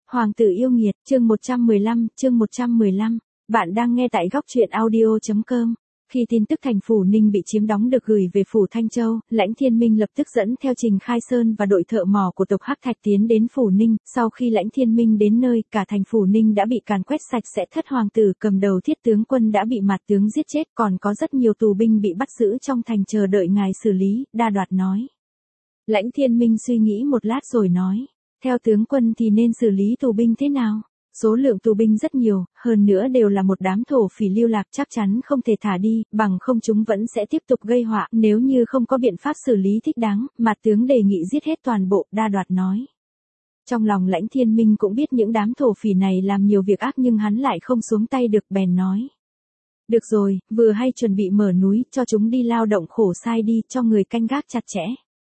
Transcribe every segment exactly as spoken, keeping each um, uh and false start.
Hoàng tử yêu nghiệt, chương một trăm mười lăm, chương một trăm mười lăm. Bạn đang nghe tại góc truyện audio chấm com. Khi tin tức thành phủ Ninh bị chiếm đóng được gửi về phủ Thanh Châu, Lãnh Thiên Minh lập tức dẫn theo Trình Khai Sơn và đội thợ mỏ của tộc Hắc Thạch tiến đến phủ Ninh. Sau khi Lãnh Thiên Minh đến nơi, cả thành phủ Ninh đã bị càn quét sạch sẽ. Thất hoàng tử cầm đầu Thiết tướng quân đã bị Mạt tướng giết chết, còn có rất nhiều tù binh bị bắt giữ trong thành chờ đợi ngài xử lý. Đa Đoạt nói. Lãnh Thiên Minh suy nghĩ một lát rồi nói. Theo tướng quân thì nên xử lý tù binh thế nào? Số lượng tù binh rất nhiều, hơn nữa đều là một đám thổ phỉ lưu lạc, chắc chắn không thể thả đi, bằng không chúng vẫn sẽ tiếp tục gây họa. Nếu như không có biện pháp xử lý thích đáng, Mạt tướng đề nghị giết hết toàn bộ. Đa Đoạt nói. Trong lòng Lãnh Thiên Minh cũng biết những đám thổ phỉ này làm nhiều việc ác nhưng hắn lại không xuống tay được, bèn nói. Được rồi, vừa hay chuẩn bị mở núi, cho chúng đi lao động khổ sai đi, cho người canh gác chặt chẽ.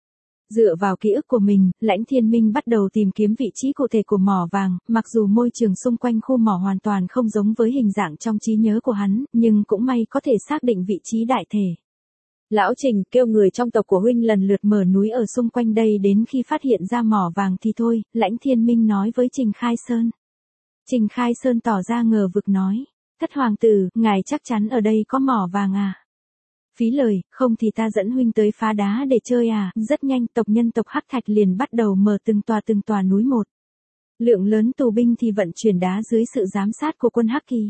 Dựa vào ký ức của mình, Lãnh Thiên Minh bắt đầu tìm kiếm vị trí cụ thể của mỏ vàng, mặc dù môi trường xung quanh khu mỏ hoàn toàn không giống với hình dạng trong trí nhớ của hắn, nhưng cũng may có thể xác định vị trí đại thể. Lão Trình, kêu người trong tộc của huynh lần lượt mở núi ở xung quanh đây đến khi phát hiện ra mỏ vàng thì thôi, Lãnh Thiên Minh nói với Trình Khai Sơn. Trình Khai Sơn tỏ ra ngờ vực nói, Thất hoàng tử, ngài chắc chắn ở đây có mỏ vàng à? Phí lời, không thì ta dẫn huynh tới phá đá để chơi à. Rất nhanh tộc nhân tộc Hắc Thạch liền bắt đầu mở từng tòa từng tòa núi một. Lượng lớn tù binh thì vận chuyển đá dưới sự giám sát của quân Hắc Kỳ.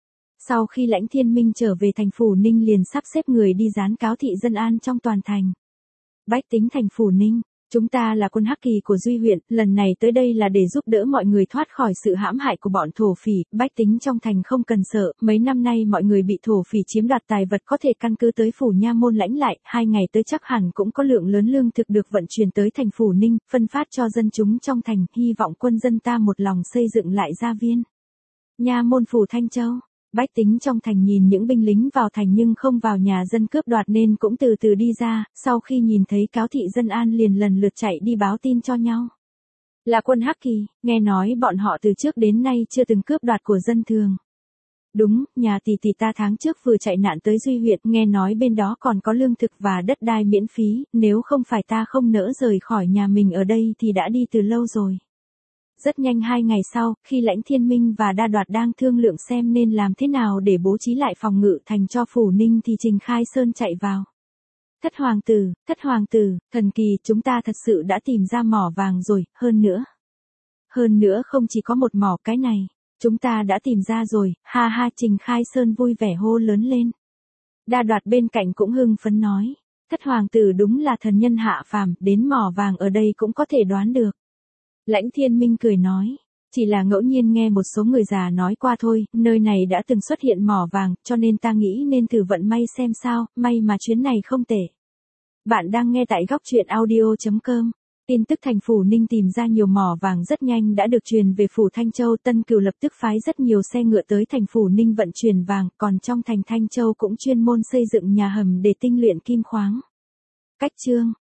Sau khi Lãnh Thiên Minh trở về thành phủ Ninh liền sắp xếp người đi gián cáo thị dân an trong toàn thành. Bách tính thành phủ Ninh, chúng ta là quân Hắc Kỳ của Duy huyện, lần này tới đây là để giúp đỡ mọi người thoát khỏi sự hãm hại của bọn thổ phỉ, bách tính trong thành không cần sợ, mấy năm nay mọi người bị thổ phỉ chiếm đoạt tài vật có thể căn cứ tới phủ Nha Môn lãnh lại, hai ngày tới chắc hẳn cũng có lượng lớn lương thực được vận chuyển tới thành phủ Ninh, phân phát cho dân chúng trong thành, hy vọng quân dân ta một lòng xây dựng lại gia viên. Nha Môn phủ Thanh Châu. Bách tính trong thành nhìn những binh lính vào thành nhưng không vào nhà dân cướp đoạt nên cũng từ từ đi ra, sau khi nhìn thấy cáo thị dân an liền lần lượt chạy đi báo tin cho nhau. Là quân Hắc Kỳ, nghe nói bọn họ từ trước đến nay chưa từng cướp đoạt của dân thường. Đúng, nhà tỷ tỷ ta tháng trước vừa chạy nạn tới Duy huyện, nghe nói bên đó còn có lương thực và đất đai miễn phí, nếu không phải ta không nỡ rời khỏi nhà mình ở đây thì đã đi từ lâu rồi. Rất nhanh hai ngày sau, khi Lãnh Thiên Minh và Đa Đoạt đang thương lượng xem nên làm thế nào để bố trí lại phòng ngự thành cho phủ Ninh thì Trình Khai Sơn chạy vào. Thất hoàng tử, thất hoàng tử, thần kỳ, chúng ta thật sự đã tìm ra mỏ vàng rồi, hơn nữa. Hơn nữa không chỉ có một mỏ cái này, chúng ta đã tìm ra rồi, ha ha. Trình Khai Sơn vui vẻ hô lớn lên. Đa Đoạt bên cạnh cũng hưng phấn nói, thất hoàng tử đúng là thần nhân hạ phàm, đến mỏ vàng ở đây cũng có thể đoán được. Lãnh Thiên Minh cười nói, chỉ là ngẫu nhiên nghe một số người già nói qua thôi, nơi này đã từng xuất hiện mỏ vàng, cho nên ta nghĩ nên thử vận may xem sao, may mà chuyến này không tệ. Bạn đang nghe tại góc truyện audio chấm com. Tin tức thành phủ Ninh tìm ra nhiều mỏ vàng rất nhanh đã được truyền về phủ Thanh Châu, Tân Cửu lập tức phái rất nhiều xe ngựa tới thành phủ Ninh vận chuyển vàng, còn trong thành Thanh Châu cũng chuyên môn xây dựng nhà hầm để tinh luyện kim khoáng. Cách chương